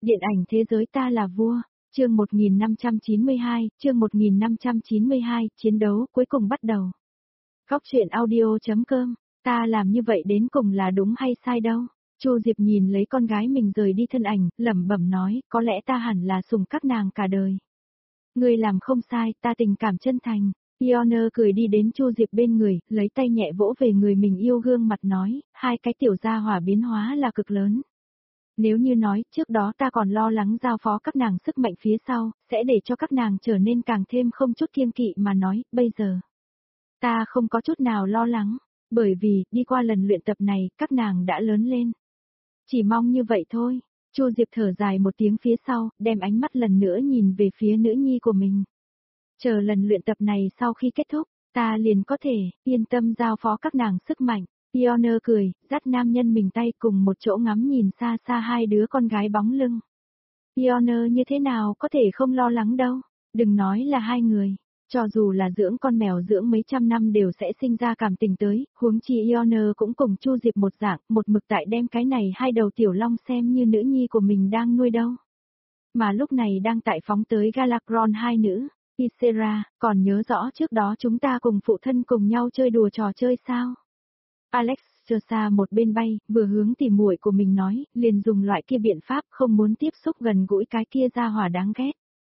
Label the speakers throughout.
Speaker 1: Điện ảnh thế giới ta là vua, chương 1592, chiến đấu cuối cùng bắt đầu. Góc truyện audio.com, ta làm như vậy đến cùng là đúng hay sai đâu. Chu Diệp nhìn lấy con gái mình rời đi thân ảnh, lẩm bẩm nói, có lẽ ta hẳn là sủng các nàng cả đời. Ngươi làm không sai, ta tình cảm chân thành. Pioner cười đi đến Chu Diệp bên người, lấy tay nhẹ vỗ về người mình yêu gương mặt nói, hai cái tiểu gia hỏa biến hóa là cực lớn. Nếu như nói, trước đó ta còn lo lắng giao phó các nàng sức mạnh phía sau, sẽ để cho các nàng trở nên càng thêm không chút kiêng kỵ mà nói, bây giờ. Ta không có chút nào lo lắng, bởi vì, đi qua lần luyện tập này, các nàng đã lớn lên. Chỉ mong như vậy thôi. Chu Diệp thở dài một tiếng phía sau, đem ánh mắt lần nữa nhìn về phía nữ nhi của mình. Chờ lần luyện tập này sau khi kết thúc, ta liền có thể, yên tâm giao phó các nàng sức mạnh. Pioner cười, dắt nam nhân mình tay cùng một chỗ ngắm nhìn xa xa hai đứa con gái bóng lưng. Pioner như thế nào có thể không lo lắng đâu, đừng nói là hai người. Cho dù là dưỡng con mèo dưỡng mấy trăm năm đều sẽ sinh ra cảm tình tới, huống chi Pioner cũng cùng Chu Diệp một dạng, một mực tại đem cái này hai đầu tiểu long xem như nữ nhi của mình đang nuôi đâu. Mà lúc này đang tại phóng tới Galakron hai nữ, Ysera, còn nhớ rõ trước đó chúng ta cùng phụ thân cùng nhau chơi đùa trò chơi sao? Alex chờ xa một bên bay, vừa hướng tìm muội của mình nói, liền dùng loại kia biện pháp không muốn tiếp xúc gần gũi cái kia ra hỏa đáng ghét.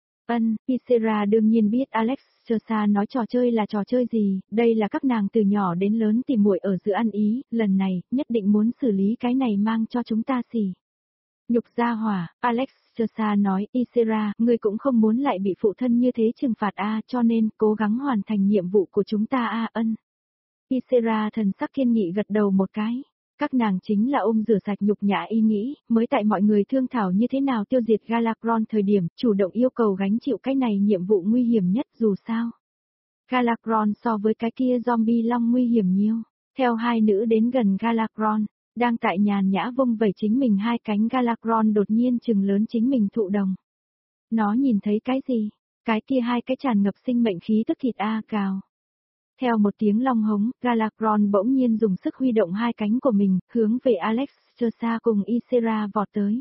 Speaker 1: Ysera đương nhiên biết Alex Chersa nói trò chơi là trò chơi gì, đây là các nàng từ nhỏ đến lớn tìm muội ở giữa ăn ý, lần này, nhất định muốn xử lý cái này mang cho chúng ta xỉ. Nhục gia hỏa, Alex Chersa nói, Ysera, ngươi cũng không muốn lại bị phụ thân như thế trừng phạt cho nên, cố gắng hoàn thành nhiệm vụ của chúng ta Ysera thần sắc kiên nghị gật đầu một cái. Các nàng chính là ôm rửa sạch nhục nhã ý nghĩ, mới tại mọi người thương thảo như thế nào tiêu diệt Galakron thời điểm, chủ động yêu cầu gánh chịu cái này nhiệm vụ nguy hiểm nhất dù sao. Galakron so với cái kia zombie long nguy hiểm nhiều. Theo hai nữ đến gần Galakron, đang tại nhàn nhã vung vẩy chính mình hai cánh Galakron đột nhiên trừng lớn chính mình thụ đồng. Nó nhìn thấy cái gì? Cái kia hai cái tràn ngập sinh mệnh khí tức thịt cào. Theo một tiếng long hống, Galakron bỗng nhiên dùng sức huy động hai cánh của mình, hướng về Alex Chersa cùng Ysera vọt tới.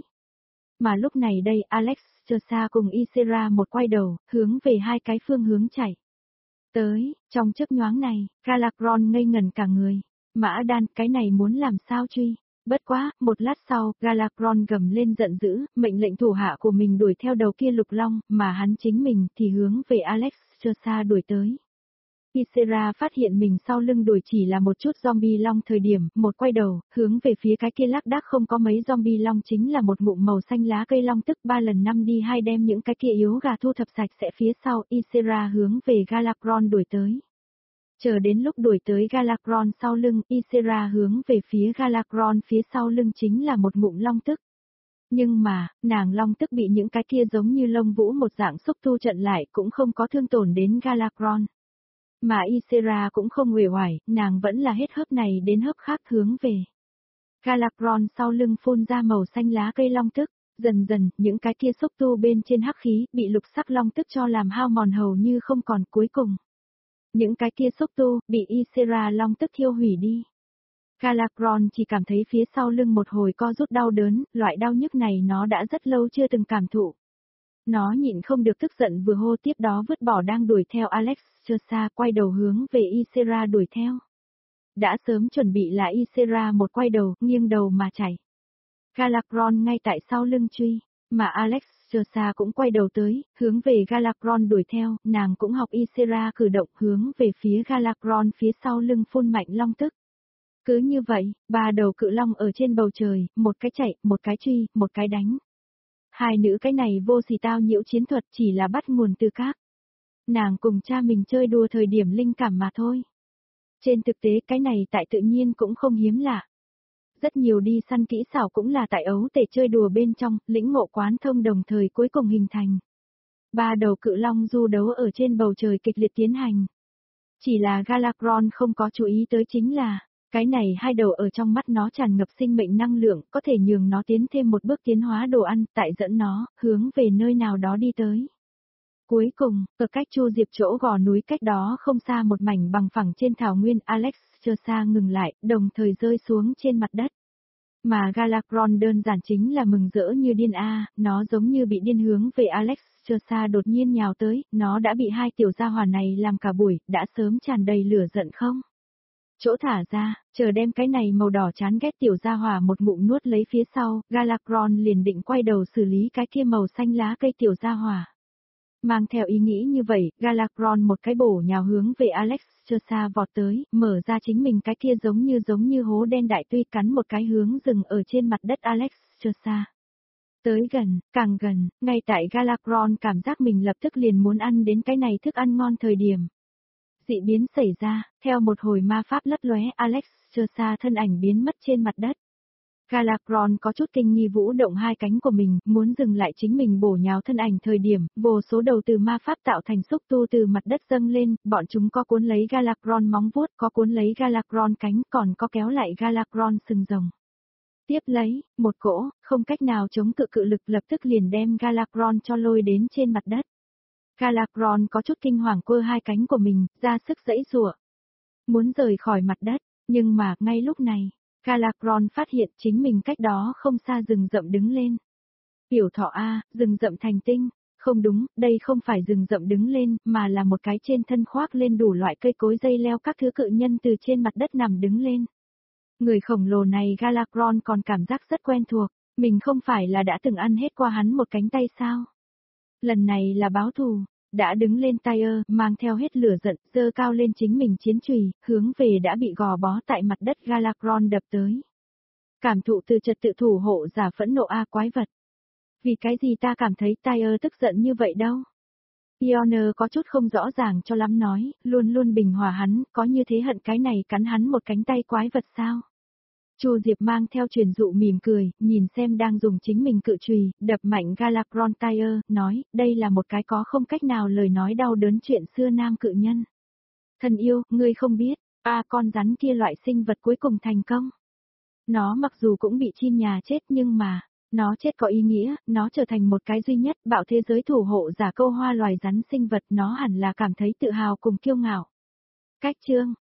Speaker 1: Mà lúc này đây Alex Chersa cùng Ysera một quay đầu, hướng về hai cái phương hướng chạy. Tới, trong chớp nhoáng này, Galakron ngây ngẩn cả người. Mã Đan, cái này muốn làm sao truy? Bất quá, một lát sau, Galakron gầm lên giận dữ, mệnh lệnh thủ hạ của mình đuổi theo đầu kia lục long, mà hắn chính mình thì hướng về Alex Chersa đuổi tới. Ysera phát hiện mình sau lưng đuổi chỉ là một chút zombie long thời điểm, một quay đầu, hướng về phía cái kia lác đác không có mấy zombie long chính là một ngụm màu xanh lá cây long tức 3 lần 5 đi 2 đem những cái kia yếu gà thu thập sạch sẽ phía sau, Ysera hướng về Galakron đuổi tới. Chờ đến lúc đuổi tới Galakron sau lưng, Ysera hướng về phía Galakron phía sau lưng chính là một ngụm long tức. Nhưng mà, nàng long tức bị những cái kia giống như lông vũ một dạng xúc tu trận lại cũng không có thương tổn đến Galakron. Mà Ysera cũng không uể oải, nàng vẫn là hết hớp này đến hớp khác hướng về. Galakron sau lưng phun ra màu xanh lá cây long tức, dần dần, những cái kia xúc tu bên trên hắc khí, bị lục sắc long tức cho làm hao mòn hầu như không còn cuối cùng. Những cái kia xúc tu, bị Ysera long tức thiêu hủy đi. Galakron chỉ cảm thấy phía sau lưng một hồi co rút đau đớn, loại đau nhức này nó đã rất lâu chưa từng cảm thụ. Nó nhịn không được tức giận vừa hô tiếp đó vứt bỏ đang đuổi theo Alex Chersa quay đầu hướng về Ysera đuổi theo. Đã sớm chuẩn bị là Ysera một quay đầu, nghiêng đầu mà chạy. Galakron ngay tại sau lưng truy, mà Alex Chersa cũng quay đầu tới, hướng về Galakron đuổi theo, nàng cũng học Ysera cử động hướng về phía Galakron phía sau lưng phun mạnh long tức. Cứ như vậy, ba đầu cự long ở trên bầu trời, một cái chạy, một cái truy, một cái đánh. Hai nữ cái này vô sỉ tao nhiễu chiến thuật chỉ là bắt nguồn từ các. Nàng cùng cha mình chơi đùa thời điểm linh cảm mà thôi. Trên thực tế cái này tại tự nhiên cũng không hiếm lạ. Rất nhiều đi săn kỹ xảo cũng là tại ấu tể chơi đùa bên trong, lĩnh ngộ quán thông đồng thời cuối cùng hình thành. Ba đầu cự long du đấu ở trên bầu trời kịch liệt tiến hành. Chỉ là Galakron không có chú ý tới chính là, cái này hai đầu ở trong mắt nó tràn ngập sinh mệnh năng lượng, có thể nhường nó tiến thêm một bước tiến hóa đồ ăn, tại dẫn nó, hướng về nơi nào đó đi tới. Cuối cùng, ở cách Chu Diệp chỗ gò núi cách đó không xa một mảnh bằng phẳng trên thảo nguyên Alex Chersa ngừng lại, đồng thời rơi xuống trên mặt đất. Mà Galakron đơn giản chính là mừng rỡ như điên nó giống như bị điên hướng về Alexstrasza đột nhiên nhào tới, nó đã bị hai tiểu gia hỏa này làm cả buổi, đã sớm tràn đầy lửa giận không? Chỗ thả ra, chờ đem cái này màu đỏ chán ghét tiểu gia hỏa một ngụm nuốt lấy phía sau, Galakron liền định quay đầu xử lý cái kia màu xanh lá cây tiểu gia hỏa. Mang theo ý nghĩ như vậy, Galakron một cái bổ nhào hướng về Alexstrasza vọt tới, mở ra chính mình cái kia giống như hố đen đại tuy cắn một cái hướng rừng ở trên mặt đất Alexstrasza. Tới gần, càng gần, ngay tại Galakron cảm giác mình lập tức liền muốn ăn đến cái này thức ăn ngon thời điểm. Dị biến xảy ra, theo một hồi ma pháp lấp lóe Alexstrasza thân ảnh biến mất trên mặt đất. Galakron có chút kinh nghi vũ động hai cánh của mình, muốn dừng lại chính mình bổ nhào thân ảnh thời điểm, vô số đầu từ ma pháp tạo thành xúc tu từ mặt đất dâng lên, bọn chúng có cuốn lấy Galakron móng vuốt, có cuốn lấy Galakron cánh, còn có kéo lại Galakron sừng rồng. Tiếp lấy, một cỗ, không cách nào chống cự cự lực lập tức liền đem Galakron cho lôi đến trên mặt đất. Galakron có chút kinh hoàng quơ hai cánh của mình, ra sức giãy giụa, muốn rời khỏi mặt đất, nhưng mà, ngay lúc này, Galakron phát hiện chính mình cách đó không xa rừng rậm đứng lên. Tiểu thọ rừng rậm thành tinh, không đúng, đây không phải rừng rậm đứng lên, mà là một cái trên thân khoác lên đủ loại cây cối dây leo các thứ cự nhân từ trên mặt đất nằm đứng lên. Người khổng lồ này Galakron còn cảm giác rất quen thuộc, mình không phải là đã từng ăn hết qua hắn một cánh tay sao? Lần này là báo thù. Đã đứng lên Tyre, mang theo hết lửa giận, giơ cao lên chính mình chiến chùy, hướng về đã bị gò bó tại mặt đất Galakron đập tới. Cảm thụ từ trật tự thủ hộ giả phẫn nộ quái vật. Vì cái gì ta cảm thấy Tyre tức giận như vậy đâu? Pioneer có chút không rõ ràng cho lắm nói, luôn luôn bình hòa hắn, có như thế hận cái này cắn hắn một cánh tay quái vật sao? Chu Diệp mang theo truyền dụ mỉm cười, nhìn xem đang dùng chính mình cự chùy đập mạnh Galakron Tyre, nói, đây là một cái có không cách nào lời nói đau đớn chuyện xưa nam cự nhân. Thân yêu, ngươi không biết, con rắn kia loại sinh vật cuối cùng thành công. Nó mặc dù cũng bị chim nhà chết nhưng mà, nó chết có ý nghĩa, nó trở thành một cái duy nhất bạo thế giới thủ hộ giả câu hoa loài rắn sinh vật, nó hẳn là cảm thấy tự hào cùng kiêu ngạo. Cách chương